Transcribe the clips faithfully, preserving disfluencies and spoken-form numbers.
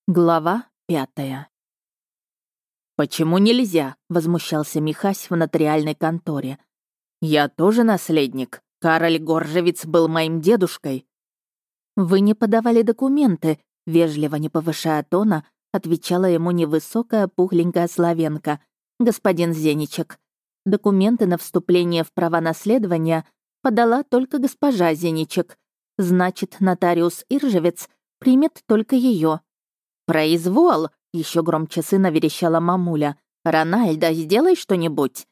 Глава пятая. «Почему нельзя?» — возмущался Михась в нотариальной конторе. «Я тоже наследник. Кароль Горжевец был моим дедушкой». «Вы не подавали документы», — вежливо, не повышая тона, отвечала ему невысокая пухленькая славенка, господин Зеничек. «Документы на вступление в права наследования подала только госпожа Зеничек. Значит, нотариус Иржевец примет только ее. «Произвол!» — еще громче сына верещала мамуля. «Рональда, сделай что-нибудь!»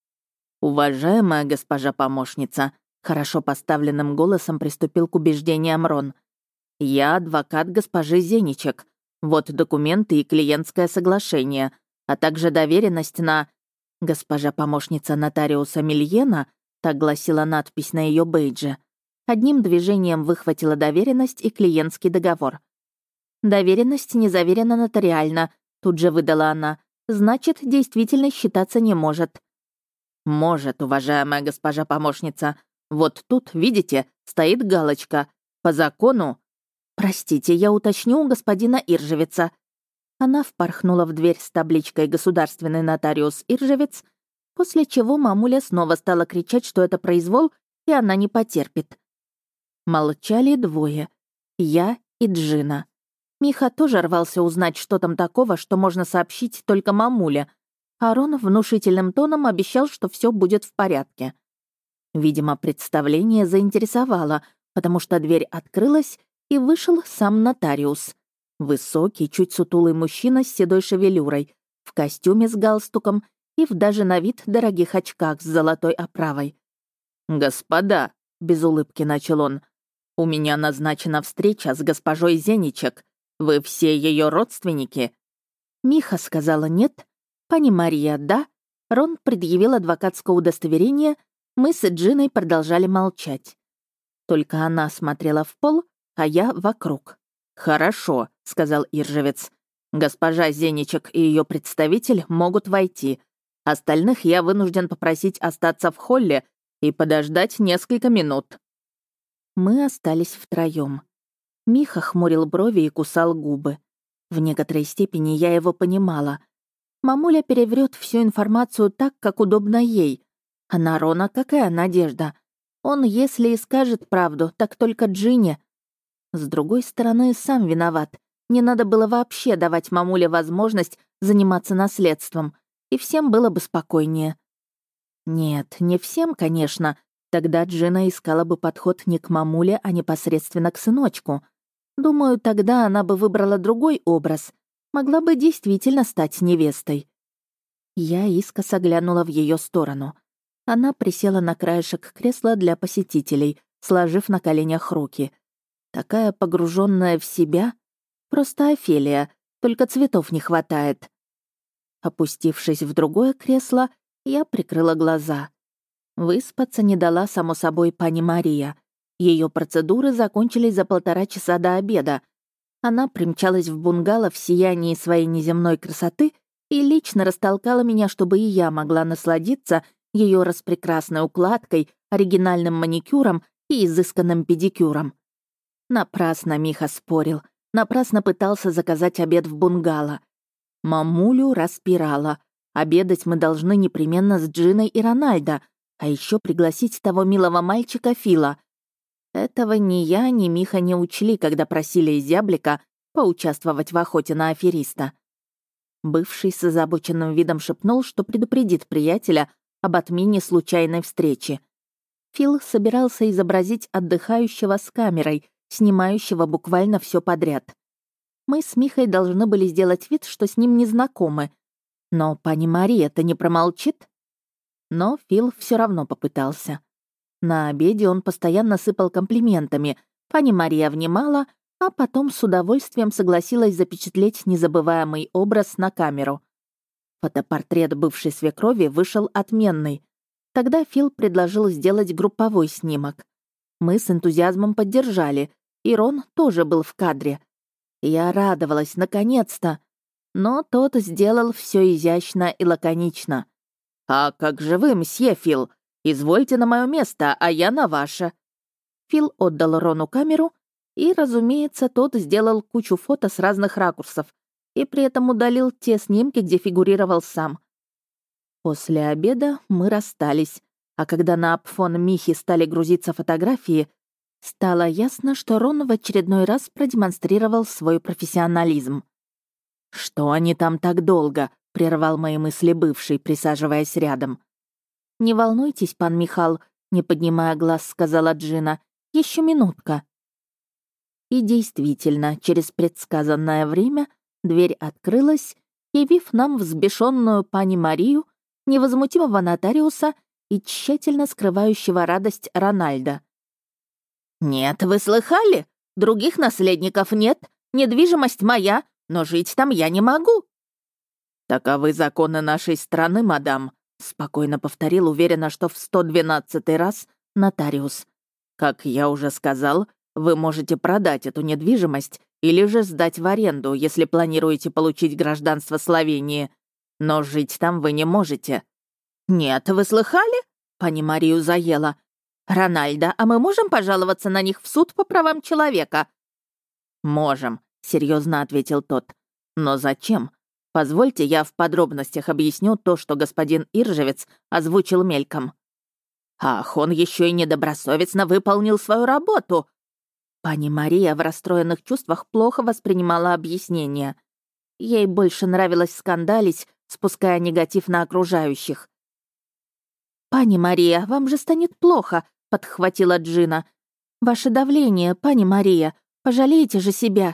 «Уважаемая госпожа помощница», — хорошо поставленным голосом приступил к убеждениям Рон. «Я адвокат госпожи Зеничек. Вот документы и клиентское соглашение, а также доверенность на...» «Госпожа помощница нотариуса Мильена», — так гласила надпись на ее бейдже, одним движением выхватила доверенность и клиентский договор. «Доверенность не заверена нотариально», — тут же выдала она. «Значит, действительно считаться не может». «Может, уважаемая госпожа помощница. Вот тут, видите, стоит галочка. По закону...» «Простите, я уточню у господина Иржевеца». Она впорхнула в дверь с табличкой «Государственный нотариус Иржевец», после чего мамуля снова стала кричать, что это произвол, и она не потерпит. Молчали двое. Я и Джина. Миха тоже рвался узнать, что там такого, что можно сообщить только мамуле. А Рон внушительным тоном обещал, что все будет в порядке. Видимо, представление заинтересовало, потому что дверь открылась, и вышел сам нотариус. Высокий, чуть сутулый мужчина с седой шевелюрой, в костюме с галстуком и в даже на вид дорогих очках с золотой оправой. «Господа», — без улыбки начал он, — «у меня назначена встреча с госпожой Зеничек. Вы все ее родственники?» Миха сказала «нет», пани Мария «да», Рон предъявил адвокатское удостоверение, мы с Джиной продолжали молчать. Только она смотрела в пол, а я вокруг. «Хорошо», — сказал Иржевец. «Госпожа Зеничек и ее представитель могут войти. Остальных я вынужден попросить остаться в холле и подождать несколько минут». Мы остались втроем. Миха хмурил брови и кусал губы. В некоторой степени я его понимала. Мамуля переврет всю информацию так, как удобно ей. А на Рона какая надежда? Он, если и скажет правду, так только Джине. С другой стороны, сам виноват. Не надо было вообще давать мамуле возможность заниматься наследством, и всем было бы спокойнее. Нет, не всем, конечно. Тогда Джина искала бы подход не к мамуле, а непосредственно к сыночку. Думаю, тогда она бы выбрала другой образ. Могла бы действительно стать невестой. Я искоса глянула в ее сторону. Она присела на краешек кресла для посетителей, сложив на коленях руки. Такая погруженная в себя. Просто Офелия, только цветов не хватает. Опустившись в другое кресло, я прикрыла глаза. Выспаться не дала, само собой, пани Мария. Ее процедуры закончились за полтора часа до обеда. Она примчалась в бунгало в сиянии своей неземной красоты и лично растолкала меня, чтобы и я могла насладиться ее распрекрасной укладкой, оригинальным маникюром и изысканным педикюром. Напрасно Миха спорил, напрасно пытался заказать обед в бунгало. Мамулю распирала. Обедать мы должны непременно с Джиной и Рональдо, а еще пригласить того милого мальчика Фила. Этого ни я, ни Миха не учли, когда просили зяблика поучаствовать в охоте на афериста. Бывший с озабоченным видом шепнул, что предупредит приятеля об отмене случайной встречи. Фил собирался изобразить отдыхающего с камерой, снимающего буквально все подряд. Мы с Михой должны были сделать вид, что с ним не знакомы. Но пани Мария-то не промолчит? Но Фил все равно попытался. На обеде он постоянно сыпал комплиментами. Пани Мария внимала, а потом с удовольствием согласилась запечатлеть незабываемый образ на камеру. Фотопортрет бывшей свекрови вышел отменный. Тогда Фил предложил сделать групповой снимок. Мы с энтузиазмом поддержали, и Рон тоже был в кадре. Я радовалась, наконец-то. Но тот сделал все изящно и лаконично. «А как же вы, мсье Фил? Извольте на мое место, а я на ваше». Фил отдал Рону камеру, И, разумеется, тот сделал кучу фото с разных ракурсов и при этом удалил те снимки, где фигурировал сам. После обеда мы расстались, а когда на апфон Михи стали грузиться фотографии, стало ясно, что Рон в очередной раз продемонстрировал свой профессионализм. «Что они там так долго?» — прервал мои мысли бывший, присаживаясь рядом. «Не волнуйтесь, пан Михал», — не поднимая глаз, сказала Джина. «Еще минутка». И действительно, через предсказанное время дверь открылась, явив нам взбешенную пани Марию, невозмутимого нотариуса и тщательно скрывающего радость Рональда. «Нет, вы слыхали? Других наследников нет, недвижимость моя, но жить там я не могу». «Таковы законы нашей страны, мадам», — спокойно повторил, уверенно, что в сто двенадцатый раз нотариус. «Как я уже сказал, вы можете продать эту недвижимость или же сдать в аренду, если планируете получить гражданство Словении. Но жить там вы не можете». «Нет, вы слыхали?» — пани Марию заела. «Рональдо, а мы можем пожаловаться на них в суд по правам человека?» «Можем», — серьезно ответил тот. «Но зачем? Позвольте, я в подробностях объясню то, что господин Иржевец озвучил мельком». «Ах, он еще и недобросовестно выполнил свою работу!» Пани Мария в расстроенных чувствах плохо воспринимала объяснение. Ей больше нравилось скандалить, спуская негатив на окружающих. «Пани Мария, вам же станет плохо», — подхватила Джина. «Ваше давление, пани Мария, пожалейте же себя».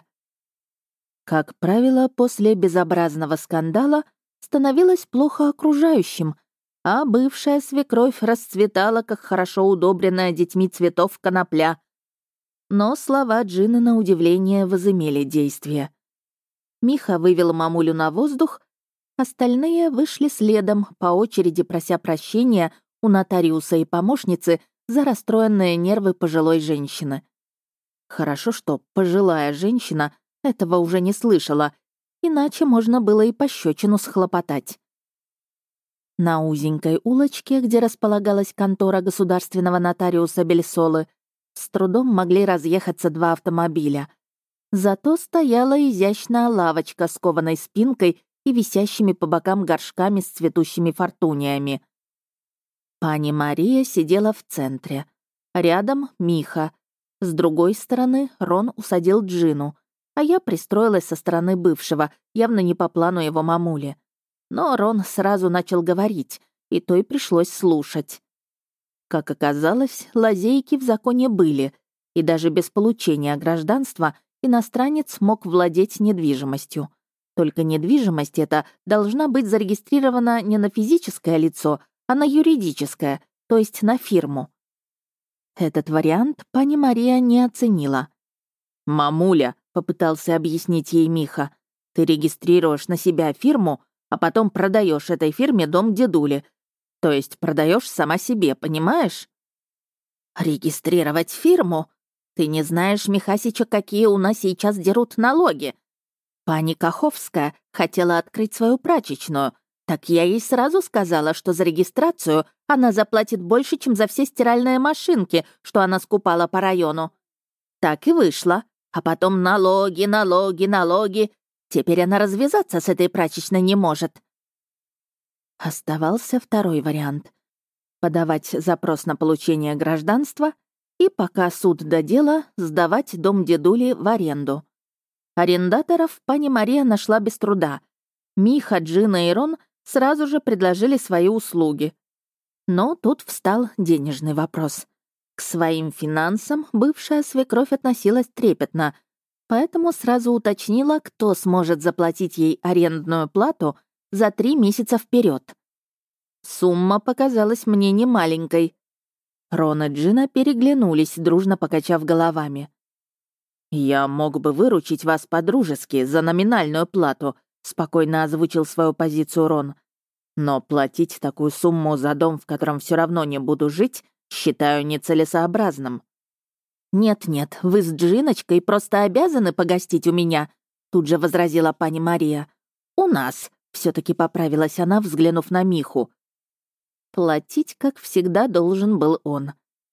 Как правило, после безобразного скандала становилось плохо окружающим, а бывшая свекровь расцветала, как хорошо удобренная детьми цветов конопля. Но слова Джины, на удивление, возымели действие. Миха вывел мамулю на воздух, остальные вышли следом, по очереди прося прощения у нотариуса и помощницы за расстроенные нервы пожилой женщины. Хорошо, что пожилая женщина этого уже не слышала, иначе можно было и пощечину схлопотать. На узенькой улочке, где располагалась контора государственного нотариуса Бельсолы, с трудом могли разъехаться два автомобиля. Зато стояла изящная лавочка с кованой спинкой и висящими по бокам горшками с цветущими фортуниями. Пани Мария сидела в центре. Рядом Миха. С другой стороны Рон усадил Джину, а я пристроилась со стороны бывшего, явно не по плану его мамули. Но Рон сразу начал говорить, и той пришлось слушать. Как оказалось, лазейки в законе были, и даже без получения гражданства иностранец мог владеть недвижимостью. Только недвижимость эта должна быть зарегистрирована не на физическое лицо, а на юридическое, то есть на фирму. Этот вариант пани Мария не оценила. «Мамуля», — попытался объяснить ей Миха, «ты регистрируешь на себя фирму, а потом продаешь этой фирме дом дедули. То есть продаешь сама себе, понимаешь?» «Регистрировать фирму? Ты не знаешь, Михасича, какие у нас сейчас дерут налоги. Пани Каховская хотела открыть свою прачечную. Так я ей сразу сказала, что за регистрацию она заплатит больше, чем за все стиральные машинки, что она скупала по району. Так и вышло. А потом налоги, налоги, налоги. Теперь она развязаться с этой прачечной не может». Оставался второй вариант — подавать запрос на получение гражданства и, пока суд до дела, сдавать дом дедули в аренду. Арендаторов пани Мария нашла без труда. Миха, Джина и Рон сразу же предложили свои услуги. Но тут встал денежный вопрос. К своим финансам бывшая свекровь относилась трепетно, поэтому сразу уточнила, кто сможет заплатить ей арендную плату за три месяца вперед. Сумма показалась мне немаленькой. Рон и Джина переглянулись, дружно покачав головами. «Я мог бы выручить вас по-дружески за номинальную плату», — спокойно озвучил свою позицию Рон. «Но платить такую сумму за дом, в котором все равно не буду жить, считаю нецелесообразным». «Нет-нет, вы с Джиночкой просто обязаны погостить у меня», — тут же возразила пани Мария. «У нас», — все-таки поправилась она, взглянув на Миху. Платить, как всегда, должен был он.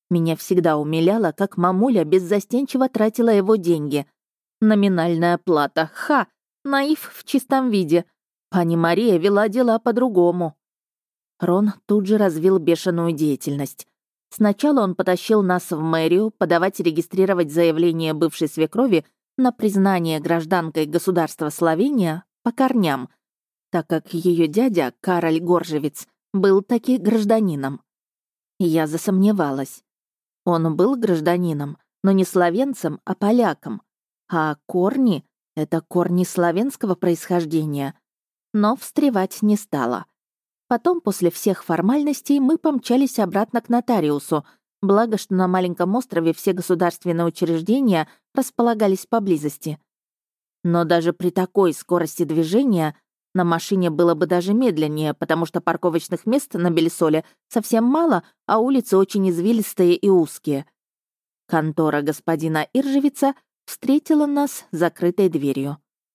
Меня всегда умиляло, как мамуля беззастенчиво тратила его деньги. Номинальная плата. Ха! Наив в чистом виде. Пани Мария вела дела по-другому. Рон тут же развил бешеную деятельность. Сначала он потащил нас в мэрию подавать и регистрировать заявление бывшей свекрови на признание гражданкой государства Словения по корням, так как ее дядя, Кароль Горжевиц, был таки гражданином. Я засомневалась. Он был гражданином, но не словенцем, а поляком. А корни — это корни славянского происхождения. Но встревать не стала. Потом, после всех формальностей, мы помчались обратно к нотариусу, благо, что на маленьком острове все государственные учреждения располагались поблизости. Но даже при такой скорости движения на машине было бы даже медленнее, потому что парковочных мест на Белесоле совсем мало, а улицы очень извилистые и узкие. Контора господина Иржевица встретила нас закрытой дверью.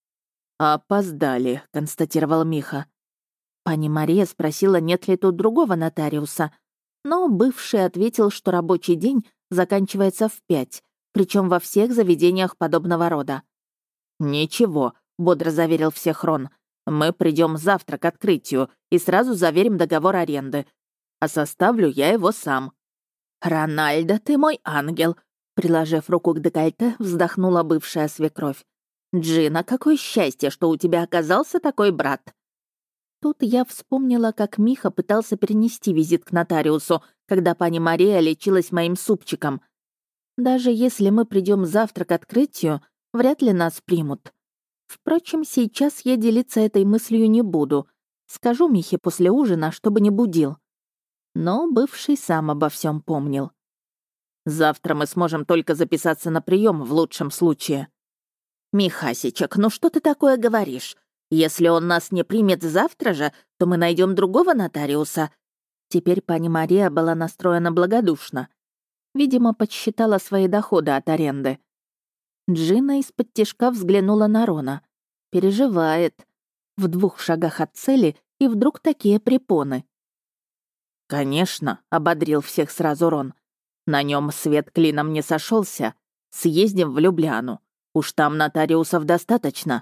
«Опоздали», — констатировал Миха. Пани Мария спросила, нет ли тут другого нотариуса, но бывший ответил, что рабочий день заканчивается в пять, причем во всех заведениях подобного рода. «Ничего», — бодро заверил всех Рон, «мы придем завтра к открытию и сразу заверим договор аренды, а составлю я его сам». «Рональдо, ты мой ангел», — приложив руку к декольте, вздохнула бывшая свекровь. «Джина, какое счастье, что у тебя оказался такой брат». Тут я вспомнила, как Миха пытался перенести визит к нотариусу, когда пани Мария лечилась моим супчиком. Даже если мы придем завтра к открытию, вряд ли нас примут. Впрочем, сейчас я делиться этой мыслью не буду. Скажу Михе после ужина, чтобы не будил. Но бывший сам обо всем помнил. «Завтра мы сможем только записаться на прием в лучшем случае». «Михасичек, ну что ты такое говоришь? Если он нас не примет завтра же, то мы найдем другого нотариуса». Теперь пани Мария была настроена благодушно. Видимо, подсчитала свои доходы от аренды. Джина из-под тишка взглянула на Рона. Переживает. В двух шагах от цели, и вдруг такие препоны. «Конечно», — ободрил всех сразу Рон. «На нем свет клином не сошелся. Съездим в Любляну. Уж там нотариусов достаточно».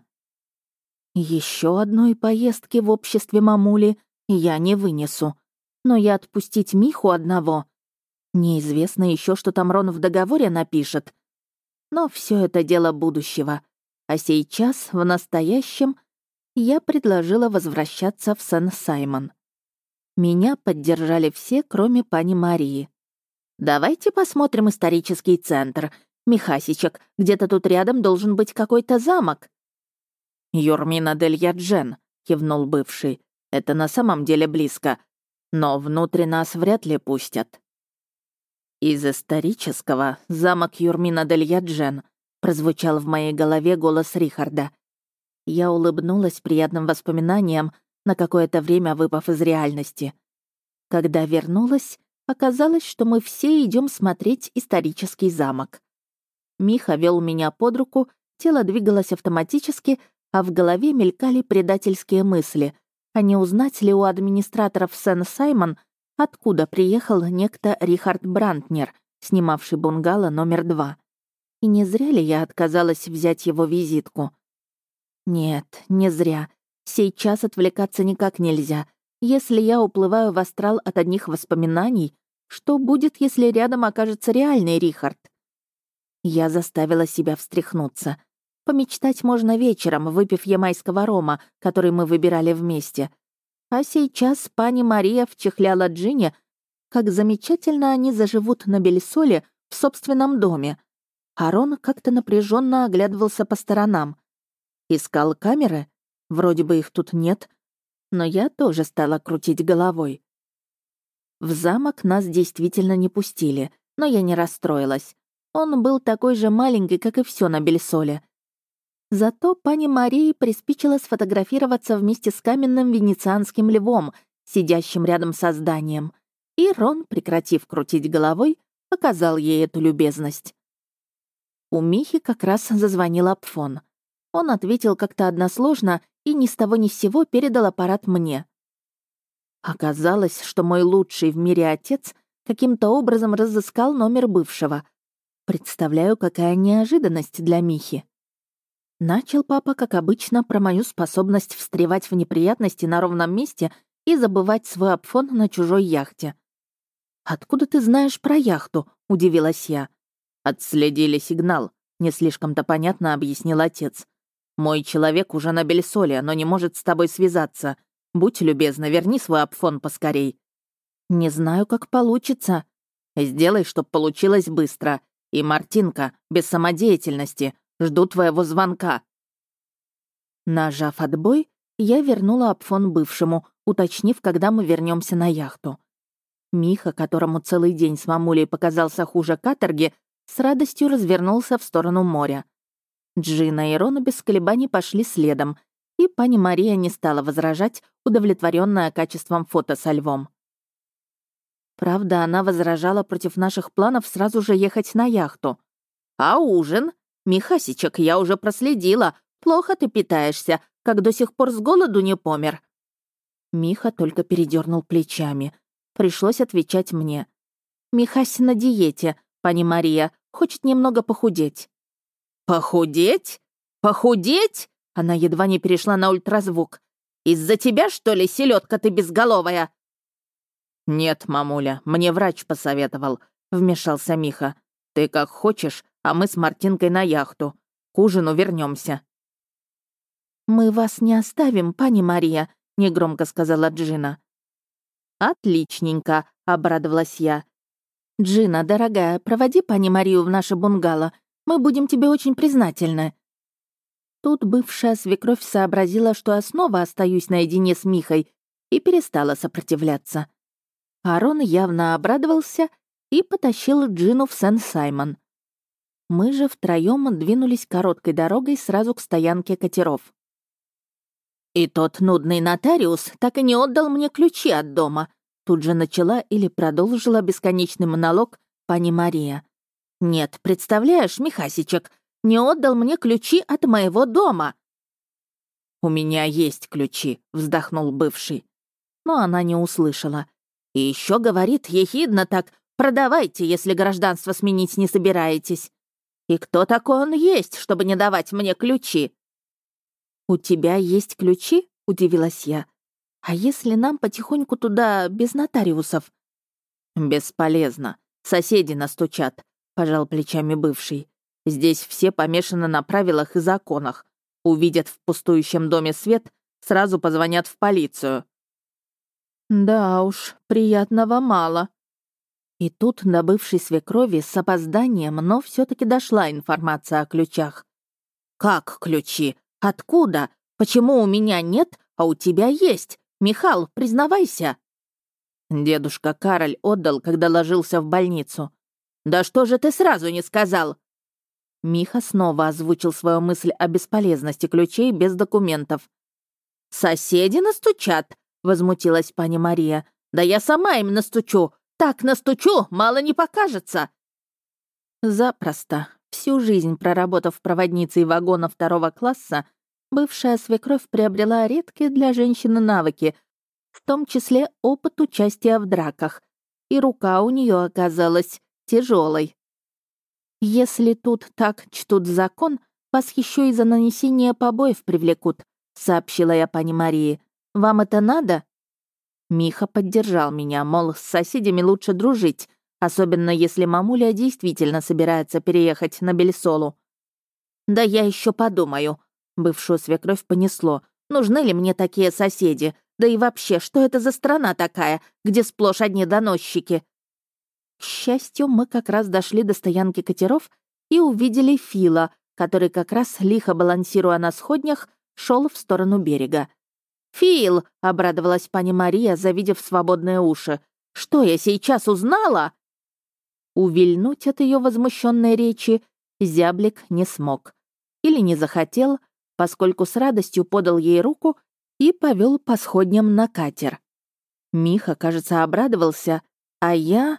Еще одной поездки в обществе мамули я не вынесу. Но я отпустить Миху одного. Неизвестно еще, что там Рон в договоре напишет. Но все это дело будущего. А сейчас, в настоящем, я предложила возвращаться в Сен-Саймон. Меня поддержали все, кроме пани Марии. «Давайте посмотрим исторический центр. Михасичек, где-то тут рядом должен быть какой-то замок». «Юрмина дель Яджен», — кивнул бывший. «Это на самом деле близко, но внутрь нас вряд ли пустят». «Из исторического замок Юрмина дель Яджен», — прозвучал в моей голове голос Рихарда. Я улыбнулась приятным воспоминаниям, на какое-то время выпав из реальности. Когда вернулась, оказалось, что мы все идем смотреть исторический замок. Миха вел меня под руку, тело двигалось автоматически, а в голове мелькали предательские мысли. А не узнать ли у администраторов Сен-Саймон, откуда приехал некто Рихард Брантнер, снимавший бунгало номер два? И не зря ли я отказалась взять его визитку? Нет, не зря. Сейчас отвлекаться никак нельзя. Если я уплываю в астрал от одних воспоминаний, что будет, если рядом окажется реальный Рихард? Я заставила себя встряхнуться. Помечтать можно вечером, выпив ямайского рома, который мы выбирали вместе. А сейчас пани Мария вчихляла Джине, как замечательно они заживут на Белесоле в собственном доме. Арон как-то напряженно оглядывался по сторонам. Искал камеры? Вроде бы их тут нет. Но я тоже стала крутить головой. В замок нас действительно не пустили, но я не расстроилась. Он был такой же маленький, как и все на Белесоле. Зато пани Марии приспичило сфотографироваться вместе с каменным венецианским львом, сидящим рядом со зданием. И Рон, прекратив крутить головой, показал ей эту любезность. У Михи как раз зазвонил апфон. Он ответил как-то односложно и ни с того ни с сего передал аппарат мне. Оказалось, что мой лучший в мире отец каким-то образом разыскал номер бывшего. Представляю, какая неожиданность для Михи. Начал папа, как обычно, про мою способность встревать в неприятности на ровном месте и забывать свой апфон на чужой яхте. «Откуда ты знаешь про яхту?» — удивилась я. «Отследили сигнал», — не слишком-то понятно объяснил отец. «Мой человек уже на Бельсоле, но не может с тобой связаться. Будь любезна, верни свой апфон поскорей». «Не знаю, как получится». «Сделай, чтоб получилось быстро. И, Мартинка, без самодеятельности. Жду твоего звонка». Нажав отбой, я вернула апфон бывшему, уточнив, когда мы вернемся на яхту. Миха, которому целый день с мамулей показался хуже каторги, с радостью развернулся в сторону моря. Джина и Рона без колебаний пошли следом, и пани Мария не стала возражать, удовлетворенная качеством фото со львом. Правда, она возражала против наших планов сразу же ехать на яхту. «А ужин? Михасичек, я уже проследила. Плохо ты питаешься, как до сих пор с голоду не помер». Миха только передернул плечами. Пришлось отвечать мне. «Михась на диете, пани Мария, хочет немного похудеть». «Похудеть? Похудеть?» Она едва не перешла на ультразвук. «Из-за тебя, что ли, селедка ты безголовая?» «Нет, мамуля, мне врач посоветовал», — вмешался Миха. «Ты как хочешь, а мы с Мартинкой на яхту. К ужину вернемся. «Мы вас не оставим, пани Мария», — негромко сказала Джина. «Отличненько», — обрадовалась я. «Джина, дорогая, проводи пани Марию в наше бунгало. Мы будем тебе очень признательны». Тут бывшая свекровь сообразила, что я снова остаюсь наедине с Михой, и перестала сопротивляться. Арон явно обрадовался и потащил Джину в Сен-Саймон. Мы же втроём двинулись короткой дорогой сразу к стоянке катеров. «И тот нудный нотариус так и не отдал мне ключи от дома», тут же начала или продолжила бесконечный монолог пани Мария. «Нет, представляешь, Михасичек, не отдал мне ключи от моего дома». «У меня есть ключи», — вздохнул бывший. Но она не услышала. И еще говорит ехидно так: «Продавайте, если гражданство сменить не собираетесь». И кто такой он есть, чтобы не давать мне ключи? «У тебя есть ключи?» — удивилась я. «А если нам потихоньку туда без нотариусов?» «Бесполезно. Соседи настучат», — пожал плечами бывший. «Здесь все помешаны на правилах и законах. Увидят в пустующем доме свет, сразу позвонят в полицию». «Да уж, приятного мало». И тут до бывшей свекрови с опозданием, но все таки дошла информация о ключах. «Как ключи? Откуда? Почему у меня нет, а у тебя есть? Михал, признавайся!» Дедушка Кароль отдал, когда ложился в больницу. «Да что же ты сразу не сказал?» Миха снова озвучил свою мысль о бесполезности ключей без документов. «Соседи настучат?» — возмутилась пани Мария. «Да я сама им настучу! Так настучу, мало не покажется!» Запросто. Всю жизнь проработав проводницей вагона второго класса, бывшая свекровь приобрела редкие для женщины навыки, в том числе опыт участия в драках, и рука у нее оказалась тяжелой. «Если тут так чтут закон, вас еще и за нанесение побоев привлекут», — сообщила я пани Марии. «Вам это надо?» Миха поддержал меня, мол, с соседями лучше дружить, особенно если мамуля действительно собирается переехать на Бельсолу. «Да я еще подумаю», — бывшую свекровь понесло. «Нужны ли мне такие соседи? Да и вообще, что это за страна такая, где сплошь одни доносчики?» К счастью, мы как раз дошли до стоянки катеров и увидели Фила, который как раз, лихо балансируя на сходнях, шел в сторону берега. «Фил!» — обрадовалась пани Мария, завидев свободные уши. «Что я сейчас узнала?» Увильнуть от ее возмущенной речи зяблик не смог. Или не захотел, поскольку с радостью подал ей руку и повел по сходням на катер. Миха, кажется, обрадовался, а я...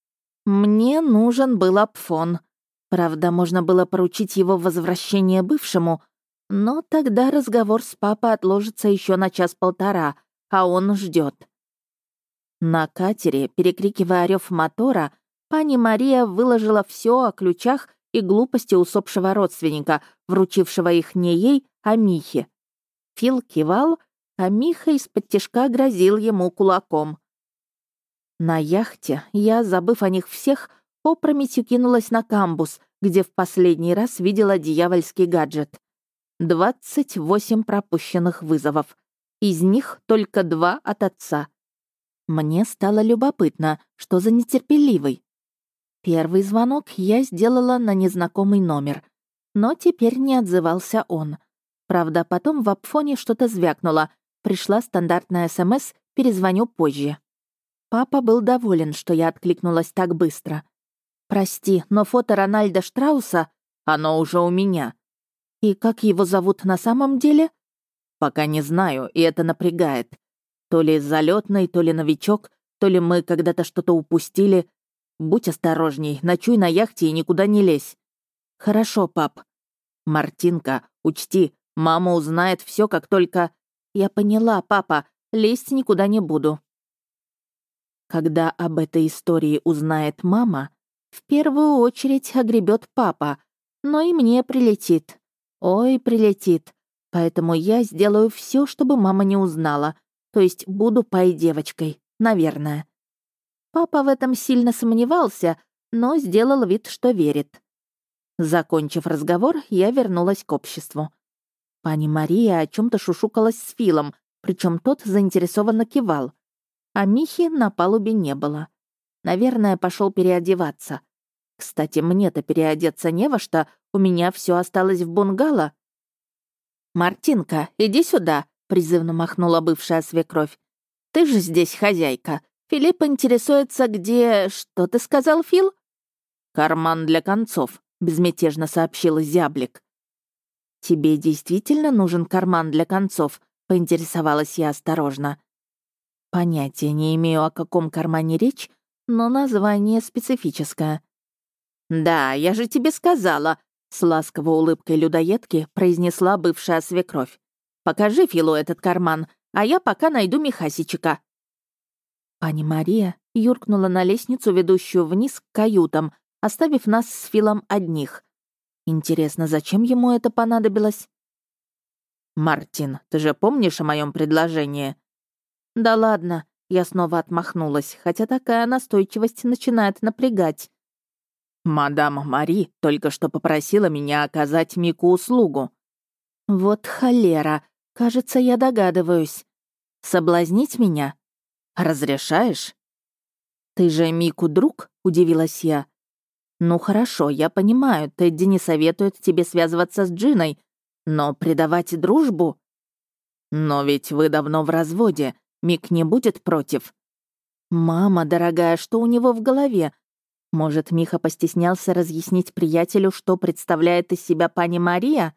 Мне нужен был апфон. Правда, можно было поручить его возвращение бывшему, но тогда разговор с папой отложится еще на час-полтора, а он ждет. На катере, перекрикивая рев мотора, пани Мария выложила все о ключах и глупости усопшего родственника, вручившего их не ей, а Михе. Фил кивал, а Миха из-под тишка грозил ему кулаком. На яхте я, забыв о них всех, опрометью кинулась на камбус, где в последний раз видела дьявольский гаджет. Двадцать восемь пропущенных вызовов. Из них только два от отца. Мне стало любопытно, что за нетерпеливый. Первый звонок я сделала на незнакомый номер, но теперь не отзывался он. Правда, потом в апфоне что-то звякнуло. Пришла стандартная СМС «Перезвоню позже». Папа был доволен, что я откликнулась так быстро. «Прости, но фото Рональда Штрауса, оно уже у меня». «И как его зовут на самом деле?» «Пока не знаю, и это напрягает. То ли залетный, то ли новичок, то ли мы когда-то что-то упустили. Будь осторожней, ночуй на яхте и никуда не лезь». «Хорошо, пап». «Мартинка, учти, мама узнает все, как только...» «Я поняла, папа, лезть никуда не буду». Когда об этой истории узнает мама, в первую очередь огребет папа, но и мне прилетит. Ой, прилетит. Поэтому я сделаю все, чтобы мама не узнала. То есть буду пай-девочкой, наверное. Папа в этом сильно сомневался, но сделал вид, что верит. Закончив разговор, я вернулась к обществу. Пани Мария о чем то шушукалась с Филом, причем тот заинтересованно кивал. А Михи на палубе не было. Наверное, пошел переодеваться. Кстати, мне-то переодеться не во что, у меня все осталось в бунгало. «Мартинка, иди сюда», — призывно махнула бывшая свекровь. «Ты же здесь хозяйка. Филипп интересуется, где... Что ты сказал, Фил?» «Карман для концов», — безмятежно сообщил зяблик. «Тебе действительно нужен карман для концов?» — поинтересовалась я осторожно. Понятия не имею, о каком кармане речь, но название специфическое. «Да, я же тебе сказала», — с ласковой улыбкой людоедки произнесла бывшая свекровь. «Покажи Филу этот карман, а я пока найду Михасичика». Пани Мария юркнула на лестницу, ведущую вниз к каютам, оставив нас с Филом одних. Интересно, зачем ему это понадобилось? «Мартин, ты же помнишь о моем предложении?» «Да ладно», — я снова отмахнулась, хотя такая настойчивость начинает напрягать. «Мадам Мари только что попросила меня оказать Мику услугу». «Вот холера, кажется, я догадываюсь. Соблазнить меня? Разрешаешь?» «Ты же Мику друг?» — удивилась я. «Ну хорошо, я понимаю, Тедди не советует тебе связываться с Джиной, но предавать дружбу...» «Но ведь вы давно в разводе, Мик не будет против». «Мама, дорогая, что у него в голове? Может, Миха постеснялся разъяснить приятелю, что представляет из себя пани Мария?»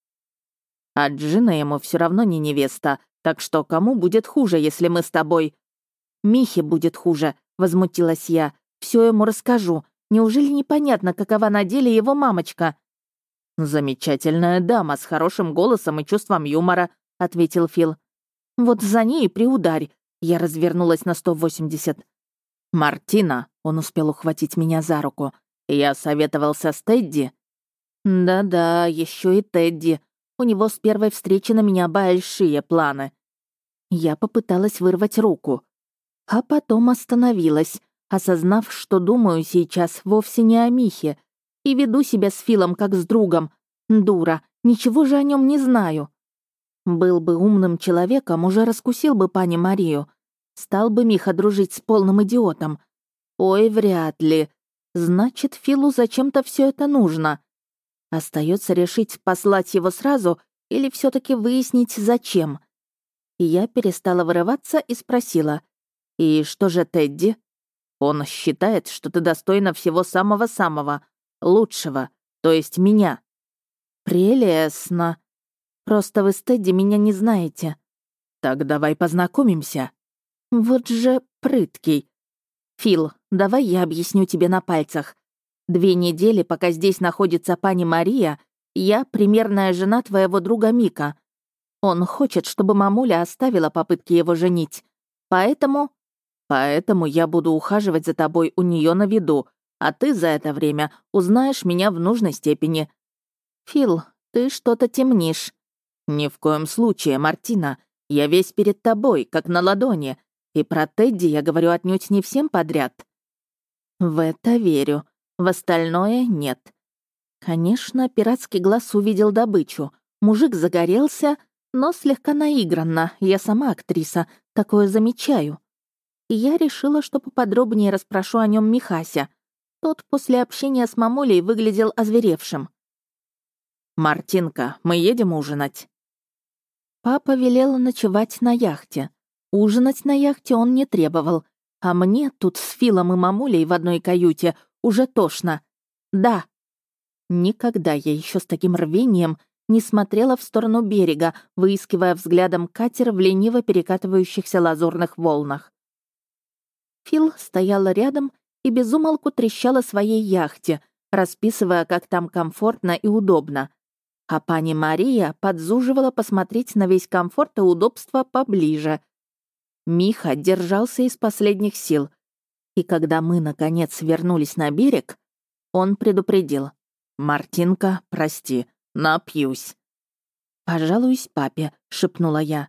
«А Джина ему все равно не невеста, так что кому будет хуже, если мы с тобой...» «Михе будет хуже», — возмутилась я. «Все ему расскажу. Неужели непонятно, какова на деле его мамочка?» «Замечательная дама с хорошим голосом и чувством юмора», — ответил Фил. «Вот за ней приударь». Я развернулась на сто восемьдесят. «Мартина», — он успел ухватить меня за руку, — «я советовался с Тедди». «Да-да, еще и Тедди. У него с первой встречи на меня большие планы». Я попыталась вырвать руку, а потом остановилась, осознав, что думаю сейчас вовсе не о Михе, и веду себя с Филом как с другом. Дура, ничего же о нем не знаю. Был бы умным человеком, уже раскусил бы пани Марию. Стал бы Миха дружить с полным идиотом. Ой, вряд ли. Значит, Филу зачем-то все это нужно. Остается решить, послать его сразу или все таки выяснить, зачем. Я перестала вырываться и спросила. «И что же Тедди?» «Он считает, что ты достойна всего самого-самого, лучшего, то есть меня». «Прелестно. Просто вы с Тедди меня не знаете». «Так давай познакомимся». «Вот же прыткий. Фил, давай я объясню тебе на пальцах. Две недели, пока здесь находится пани Мария, я примерная жена твоего друга Мика. Он хочет, чтобы мамуля оставила попытки его женить. Поэтому...» Поэтому я буду ухаживать за тобой у нее на виду, а ты за это время узнаешь меня в нужной степени». «Фил, ты что-то темнишь». «Ни в коем случае, Мартина. Я весь перед тобой, как на ладони. И про Тедди я говорю отнюдь не всем подряд». «В это верю. В остальное нет». Конечно, пиратский глаз увидел добычу. Мужик загорелся, но слегка наигранно. Я сама актриса, такое замечаю. И я решила, что поподробнее расспрошу о нем Михася. Тот после общения с мамулей выглядел озверевшим. «Мартинка, мы едем ужинать?» Папа велел ночевать на яхте. Ужинать на яхте он не требовал. А мне тут с Филом и мамулей в одной каюте уже тошно. Да. Никогда я еще с таким рвением не смотрела в сторону берега, выискивая взглядом катер в лениво перекатывающихся лазурных волнах. Фил стояла рядом и безумолку трещала своей яхте, расписывая, как там комфортно и удобно. А пани Мария подзуживала посмотреть на весь комфорт и удобство поближе. Миха держался из последних сил. И когда мы, наконец, вернулись на берег, он предупредил. «Мартинка, прости, напьюсь». «Пожалуюсь папе», — шепнула я.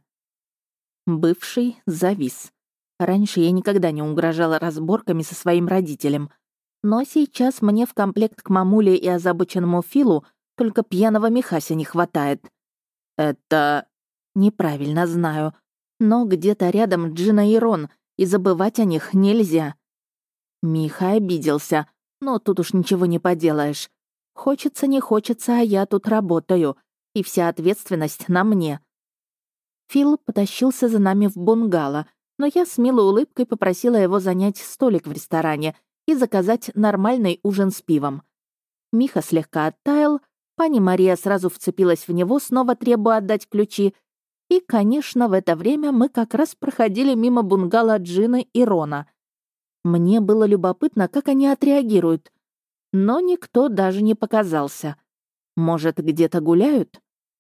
Бывший завис. Раньше я никогда не угрожала разборками со своим родителем. Но сейчас мне в комплект к мамуле и озабоченному Филу только пьяного Михася не хватает. Это... Неправильно знаю. Но где-то рядом Джина и Рон, и забывать о них нельзя. Миха обиделся, но тут уж ничего не поделаешь. Хочется, не хочется, а я тут работаю, и вся ответственность на мне. Фил потащился за нами в бунгало, но я с милой улыбкой попросила его занять столик в ресторане и заказать нормальный ужин с пивом. Миха слегка оттаял, пани Мария сразу вцепилась в него, снова требуя отдать ключи, и, конечно, в это время мы как раз проходили мимо бунгало Джины и Рона. Мне было любопытно, как они отреагируют, но никто даже не показался. Может, где-то гуляют?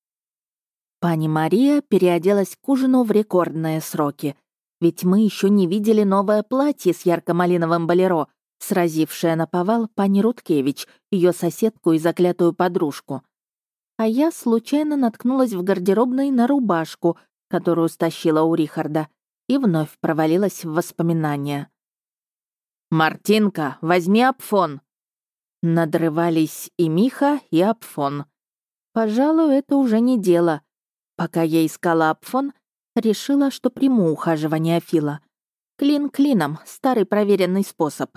Пани Мария переоделась к ужину в рекордные сроки, ведь мы еще не видели новое платье с ярко-малиновым болеро, сразившее наповал пани Руткевич, ее соседку и заклятую подружку. А я случайно наткнулась в гардеробной на рубашку, которую стащила у Рихарда, и вновь провалилась в воспоминания. «Мартинка, возьми Апфон!» Надрывались и Миха, и Апфон. Пожалуй, это уже не дело. Пока я искала Апфон, решила, что приму ухаживание Фила. Клин клином, старый проверенный способ.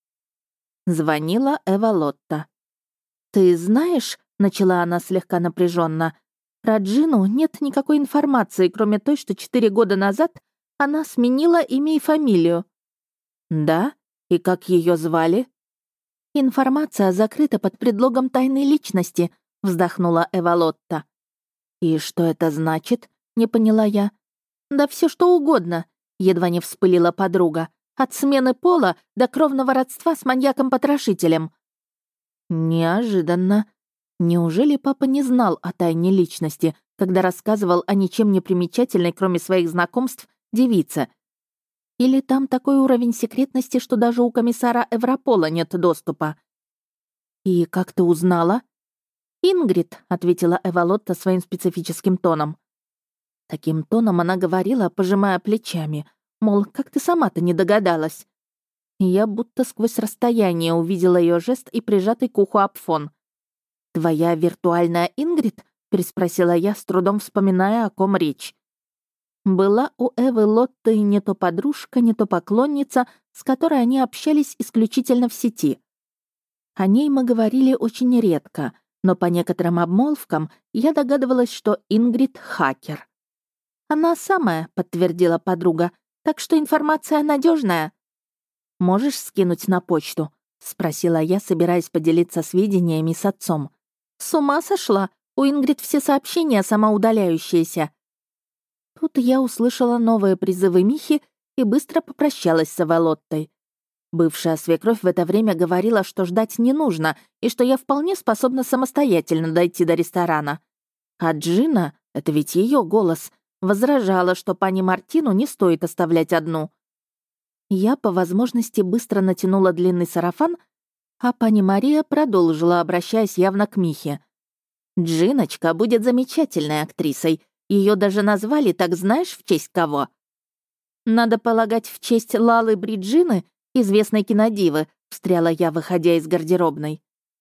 Звонила Эва Лотта. «Ты знаешь, — начала она слегка напряженно, — про Джину нет никакой информации, кроме той, что четыре года назад она сменила имя и фамилию». «Да? И как ее звали?» «Информация закрыта под предлогом тайной личности», — вздохнула Эва Лотта. «И что это значит?» — не поняла я. «Да все что угодно», — едва не вспылила подруга. «От смены пола до кровного родства с маньяком-потрошителем». Неожиданно. Неужели папа не знал о тайне личности, когда рассказывал о ничем не примечательной, кроме своих знакомств, девице? Или там такой уровень секретности, что даже у комиссара Европола нет доступа? «И как ты узнала?» «Ингрид», — ответила Эвалотта своим специфическим тоном. Таким тоном она говорила, пожимая плечами, мол, как ты сама-то не догадалась. И я будто сквозь расстояние увидела ее жест и прижатый к уху Апфон. «Твоя виртуальная Ингрид?» — переспросила я, с трудом вспоминая, о ком речь. Была у Эвы Лотты не то подружка, не то поклонница, с которой они общались исключительно в сети. О ней мы говорили очень редко, но по некоторым обмолвкам я догадывалась, что Ингрид — хакер. «Она самая», — подтвердила подруга, «так что информация надежная. «Можешь скинуть на почту?» — спросила я, собираясь поделиться сведениями с отцом. «С ума сошла? У Ингрид все сообщения самоудаляющиеся». Тут я услышала новые призывы Михи и быстро попрощалась с Эвалоттой. Бывшая свекровь в это время говорила, что ждать не нужно и что я вполне способна самостоятельно дойти до ресторана. А Джина, это ведь ее голос, возражала, что пани Мартину не стоит оставлять одну. Я по возможности быстро натянула длинный сарафан, а пани Мария продолжила, обращаясь явно к Михе. «Джиночка будет замечательной актрисой. Ее даже назвали, так знаешь, в честь кого?» «Надо полагать, в честь Лалы Бриджины, известной кинодивы», — встряла я, выходя из гардеробной.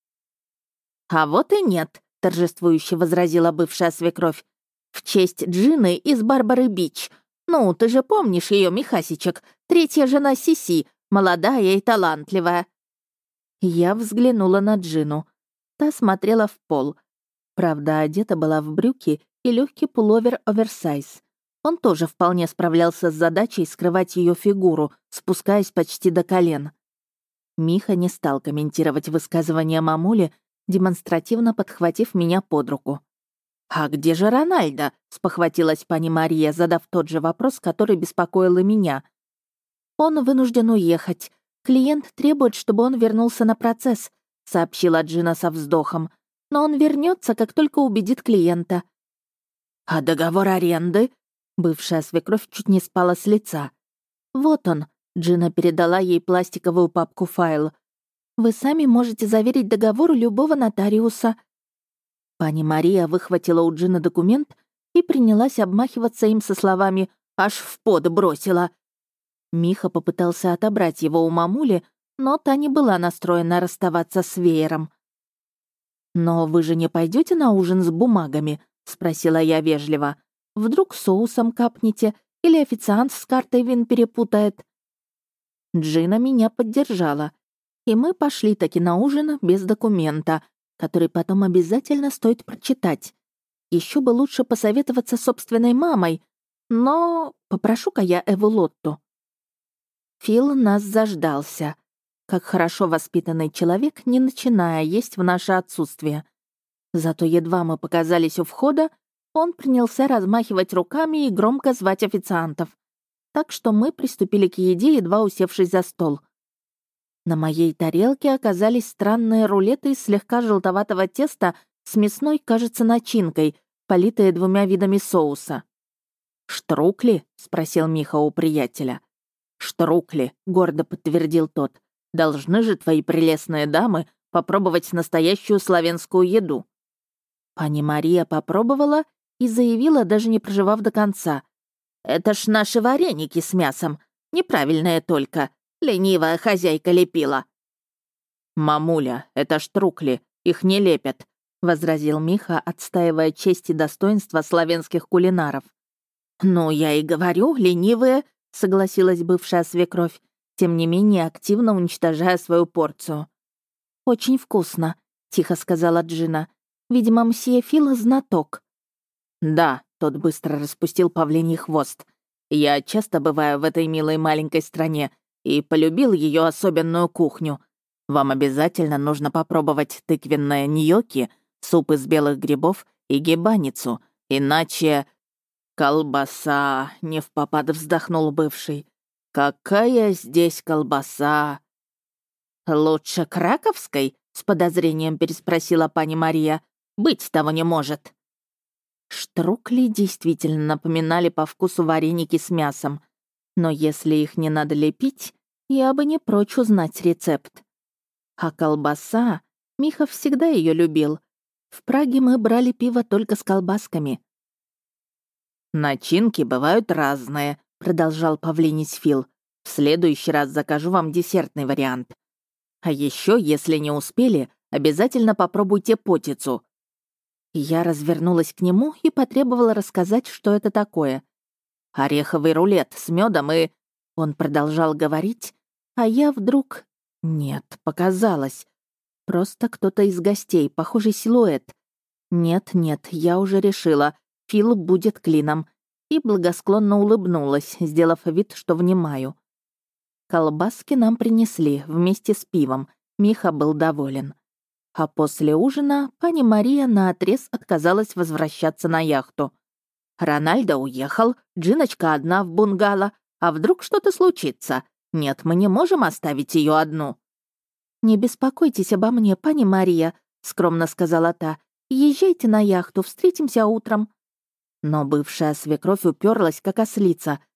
«А вот и нет», — торжествующе возразила бывшая свекровь. «В честь Джины из Барбары Бич. Ну, ты же помнишь ее, Михасичек, третья жена Сиси, молодая и талантливая». Я взглянула на Джину. Та смотрела в пол. Правда, одета была в брюки и легкий пуловер оверсайз. Он тоже вполне справлялся с задачей скрывать ее фигуру, спускаясь почти до колен. Миха не стал комментировать высказывания мамули, демонстративно подхватив меня под руку. «А где же Рональдо?» — спохватилась пани Мария, задав тот же вопрос, который беспокоил и меня. «Он вынужден уехать. Клиент требует, чтобы он вернулся на процесс», — сообщила Джина со вздохом. «Но он вернется, как только убедит клиента». «А договор аренды?» Бывшая свекровь чуть не спала с лица. «Вот он», — Джина передала ей пластиковую папку-файл. «Вы сами можете заверить договор у любого нотариуса». Пани Мария выхватила у Джины документ и принялась обмахиваться им со словами «аж в пот бросила». Миха попытался отобрать его у мамули, но та не была настроена расставаться с веером. «Но вы же не пойдете на ужин с бумагами?» — спросила я вежливо. «Вдруг соусом капнете или официант с картой вин перепутает?» Джина меня поддержала, и мы пошли таки на ужин без документа, который потом обязательно стоит прочитать. Еще бы лучше посоветоваться с собственной мамой, но попрошу-ка я Эву Лотту. Фил нас заждался. Как хорошо воспитанный человек, не начиная есть в наше отсутствие. Зато едва мы показались у входа, он принялся размахивать руками и громко звать официантов. Так что мы приступили к еде, едва усевшись за стол. На моей тарелке оказались странные рулеты из слегка желтоватого теста с мясной, кажется, начинкой, политые двумя видами соуса. «Штрукли?» — спросил Миха у приятеля. «Штрукли», — гордо подтвердил тот. «Должны же твои прелестные дамы попробовать настоящую славянскую еду». Пани Мария попробовала и заявила, даже не проживав до конца. «Это ж наши вареники с мясом. Неправильные только. Ленивая хозяйка лепила». «Мамуля, это штрукли. Их не лепят», — возразил Миха, отстаивая честь и достоинство славянских кулинаров. «Ну, я и говорю, ленивые», — согласилась бывшая свекровь, тем не менее активно уничтожая свою порцию. «Очень вкусно», — тихо сказала Джина. «Видимо, мсье Фил знаток». «Да», — тот быстро распустил павлиний хвост. «Я часто бываю в этой милой маленькой стране и полюбил ее особенную кухню. Вам обязательно нужно попробовать тыквенное ньокки, суп из белых грибов и гибаницу, иначе...» «Колбаса!» — невпопад вздохнул бывший. «Какая здесь колбаса!» «Лучше краковской?» — с подозрением переспросила пани Мария. «Быть того не может». Штрукли действительно напоминали по вкусу вареники с мясом. Но если их не надо лепить, я бы не прочь узнать рецепт. А колбаса... Миха всегда ее любил. В Праге мы брали пиво только с колбасками. «Начинки бывают разные», — продолжал павлинить Фил. «В следующий раз закажу вам десертный вариант. А еще, если не успели, обязательно попробуйте потицу». Я развернулась к нему и потребовала рассказать, что это такое. «Ореховый рулет с медом и...» Он продолжал говорить, а я вдруг... Нет, показалось. Просто кто-то из гостей, похожий силуэт. Нет-нет, я уже решила. Фил будет клином. И благосклонно улыбнулась, сделав вид, что внимаю. Колбаски нам принесли вместе с пивом. Миха был доволен. А после ужина пани Мария наотрез отказалась возвращаться на яхту. «Рональдо уехал, Джиночка одна в бунгало. А вдруг что-то случится? Нет, мы не можем оставить ее одну». «Не беспокойтесь обо мне, пани Мария», — скромно сказала та. «Езжайте на яхту, встретимся утром». Но бывшая свекровь уперлась, как ослица.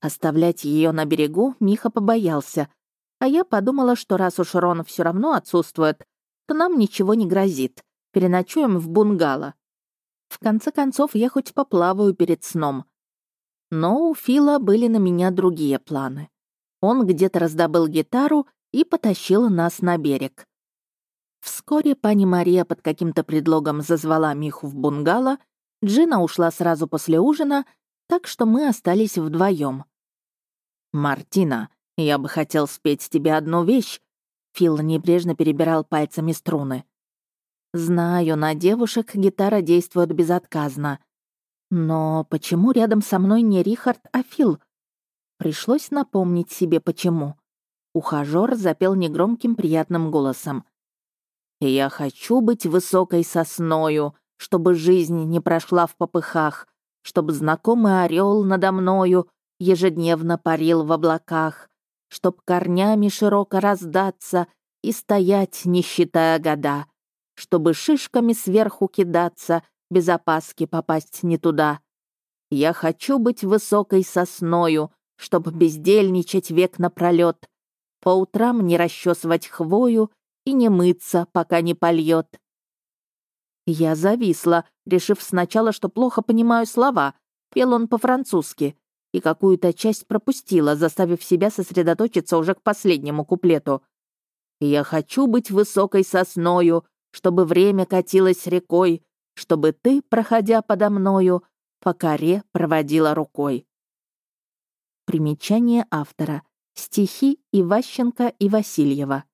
Оставлять ее на берегу Миха побоялся, а я подумала, что раз уж Рон все равно отсутствует, то нам ничего не грозит. Переночуем в бунгало. В конце концов, я хоть поплаваю перед сном. Но у Фила были на меня другие планы. Он где-то раздобыл гитару и потащил нас на берег. Вскоре пани Мария под каким-то предлогом зазвала Миху в бунгало, Джина ушла сразу после ужина, так что мы остались вдвоем. «Мартина, я бы хотел спеть тебе одну вещь», — Фил небрежно перебирал пальцами струны. Знаю, на девушек гитара действует безотказно. Но почему рядом со мной не Рихард, а Фил? Пришлось напомнить себе, почему. Ухажёр запел негромким приятным голосом. «Я хочу быть высокой сосною, чтобы жизнь не прошла в попыхах, чтобы знакомый орел надо мною ежедневно парил в облаках, чтоб корнями широко раздаться и стоять, не считая года, чтобы шишками сверху кидаться, без опаски попасть не туда. Я хочу быть высокой сосною, чтоб бездельничать век напролёт, по утрам не расчесывать хвою и не мыться, пока не польёт». Я зависла, решив сначала, что плохо понимаю слова. Пел он по-французски, и какую-то часть пропустила, заставив себя сосредоточиться уже к последнему куплету. «Я хочу быть высокой сосною, чтобы время катилось рекой, чтобы ты, проходя подо мною, по коре проводила рукой». Примечание автора. Стихи Иващенко и Васильева.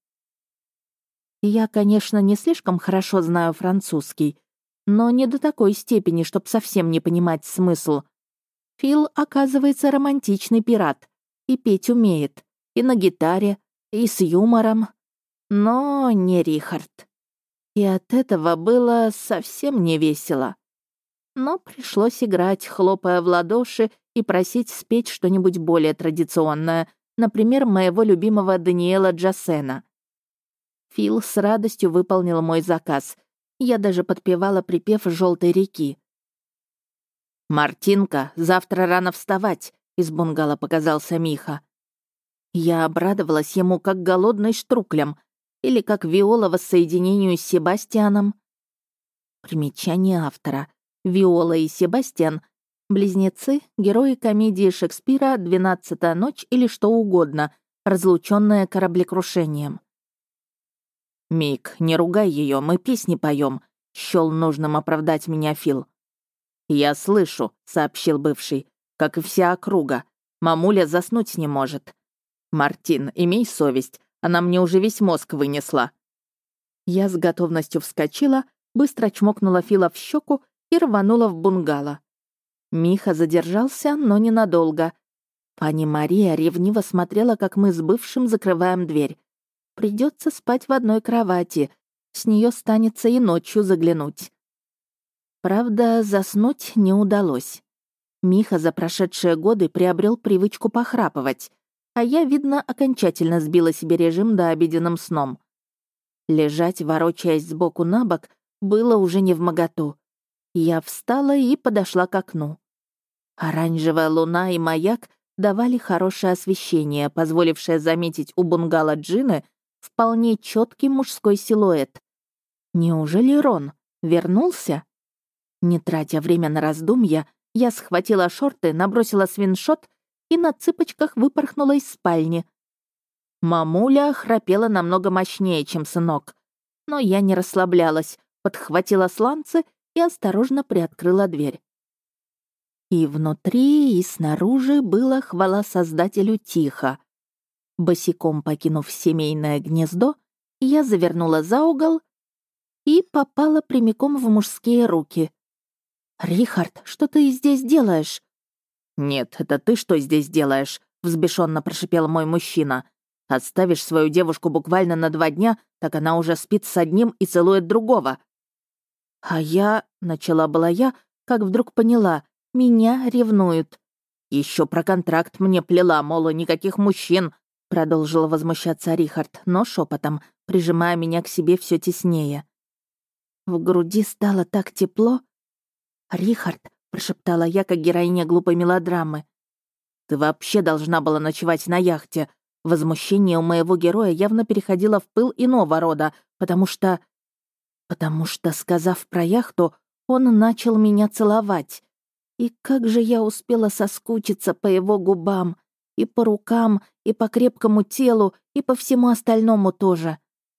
Я, конечно, не слишком хорошо знаю французский, но не до такой степени, чтоб совсем не понимать смысл. Фил, оказывается, романтичный пират, и петь умеет, и на гитаре, и с юмором, но не Рихард. И от этого было совсем не весело. Но пришлось играть, хлопая в ладоши, и просить спеть что-нибудь более традиционное, например, моего любимого Даниэла Джассена. Фил с радостью выполнил мой заказ. Я даже подпевала припев «Желтой реки». «Мартинка, завтра рано вставать», — из бунгало показался Миха. Я обрадовалась ему как голодной штруклям или как Виола воссоединению с Себастьяном. Примечание автора. Виола и Себастьян — близнецы, герои комедии Шекспира «Двенадцатая ночь» или что угодно, разлученные кораблекрушением. «Мик, не ругай ее, мы песни поем», — счёл нужным оправдать меня Фил. «Я слышу», — сообщил бывший, — «как и вся округа. Мамуля заснуть не может. Мартин, имей совесть, она мне уже весь мозг вынесла». Я с готовностью вскочила, быстро чмокнула Фила в щеку и рванула в бунгало. Миха задержался, но ненадолго. Пани Мария ревниво смотрела, как мы с бывшим закрываем дверь. Придется спать в одной кровати. С нее станется и ночью заглянуть. Правда, заснуть не удалось. Миха за прошедшие годы приобрел привычку похрапывать, а я, видно, окончательно сбила себе режим до обеденным сном. Лежать, ворочаясь сбоку на бок, было уже невмоготу. Я встала и подошла к окну. Оранжевая луна и маяк давали хорошее освещение, позволившее заметить у бунгало Джины вполне четкий мужской силуэт. Неужели Рон вернулся? Не тратя время на раздумья, я схватила шорты, набросила свиншот и на цыпочках выпорхнула из спальни. Мамуля храпела намного мощнее, чем сынок. Но я не расслаблялась, подхватила сланцы и осторожно приоткрыла дверь. И внутри, и снаружи было, хвала Создателю, тихо. Босиком покинув семейное гнездо, я завернула за угол и попала прямиком в мужские руки. «Рихард, что ты здесь делаешь?» «Нет, это ты что здесь делаешь?» — взбешенно прошипел мой мужчина. «Отставишь свою девушку буквально на два дня, так она уже спит с одним и целует другого». «А я...» — начала была я, как вдруг поняла, меня ревнуют. Еще про контракт мне плела, мол, никаких мужчин», — продолжила возмущаться Рихард, но шепотом, прижимая меня к себе все теснее. В груди стало так тепло. «Рихард», — прошептала я, как героиня глупой мелодрамы, Ты вообще должна была ночевать на яхте. Возмущение у моего героя явно переходило в пыл иного рода, потому что... Потому что, сказав про яхту, он начал меня целовать. И как же я успела соскучиться по его губам, и по рукам, и по крепкому телу, и по всему остальному тоже.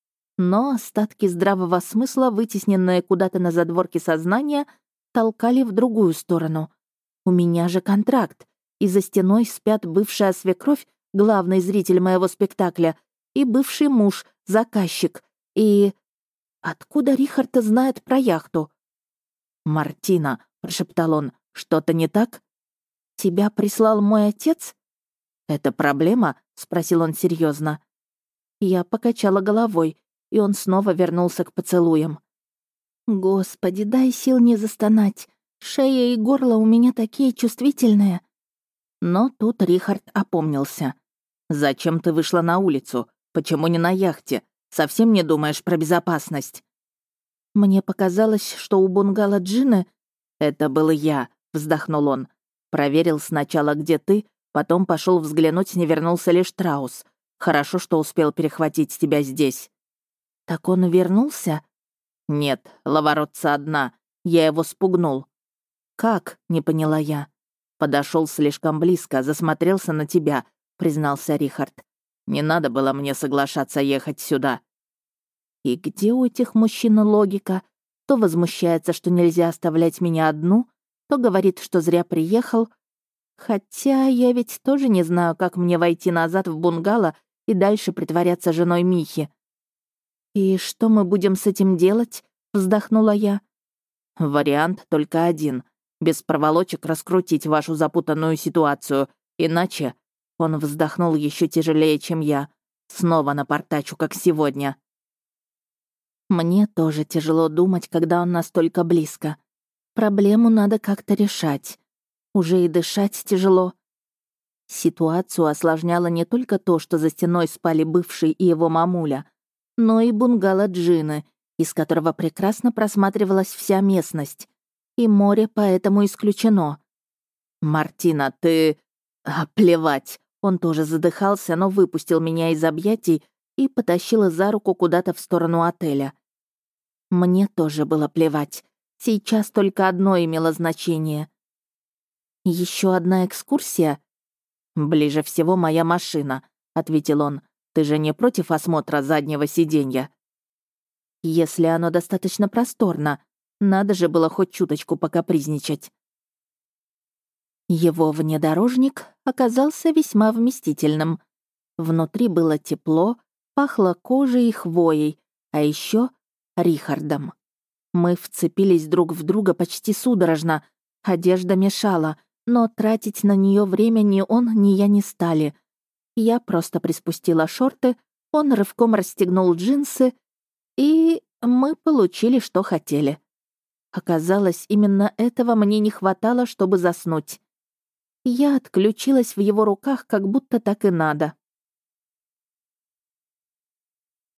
Но остатки здравого смысла, вытесненные куда-то на задворке сознания, толкали в другую сторону. У меня же контракт, и за стеной спят бывшая свекровь, главный зритель моего спектакля, и бывший муж, заказчик, и... Откуда Рихард знает про яхту? «Мартина», — прошептал он, — «что-то не так?» «Тебя прислал мой отец?» «Это проблема?» — спросил он серьезно. Я покачала головой, и он снова вернулся к поцелуям. «Господи, дай сил не застонать. Шея и горло у меня такие чувствительные». Но тут Рихард опомнился. «Зачем ты вышла на улицу? Почему не на яхте? Совсем не думаешь про безопасность?» «Мне показалось, что у бунгало Джины...» «Это был я», — вздохнул он. «Проверил сначала, где ты, потом пошел взглянуть, не вернулся ли Штраус. Хорошо, что успел перехватить тебя здесь». «Так он вернулся?» «Нет, ловоротца одна. Я его спугнул». «Как?» — не поняла я. Подошел слишком близко, засмотрелся на тебя», — признался Рихард. «Не надо было мне соглашаться ехать сюда». И где у этих мужчин логика? То возмущается, что нельзя оставлять меня одну, то говорит, что зря приехал. Хотя я ведь тоже не знаю, как мне войти назад в бунгало и дальше притворяться женой Михи. «И что мы будем с этим делать?» — вздохнула я. «Вариант только один. Без проволочек раскрутить вашу запутанную ситуацию. Иначе...» Он вздохнул еще тяжелее, чем я. «Снова напортачу, как сегодня». Мне тоже тяжело думать, когда он настолько близко. Проблему надо как-то решать. Уже и дышать тяжело. Ситуацию осложняло не только то, что за стеной спали бывший и его мамуля, но и бунгало Джины, из которого прекрасно просматривалась вся местность. И море поэтому исключено. «Мартина, ты...» а, «Плевать». Он тоже задыхался, но выпустил меня из объятий и потащил за руку куда-то в сторону отеля. Мне тоже было плевать. Сейчас только одно имело значение. Еще одна экскурсия? «Ближе всего моя машина», — ответил он. «Ты же не против осмотра заднего сиденья?» «Если оно достаточно просторно, надо же было хоть чуточку покапризничать». Его внедорожник оказался весьма вместительным. Внутри было тепло, пахло кожей и хвоей, а еще Рихардом. Мы вцепились друг в друга почти судорожно. Одежда мешала, но тратить на нее время ни он, ни я не стали. Я просто приспустила шорты, он рывком расстегнул джинсы, и мы получили, что хотели. Оказалось, именно этого мне не хватало, чтобы заснуть. Я отключилась в его руках, как будто так и надо.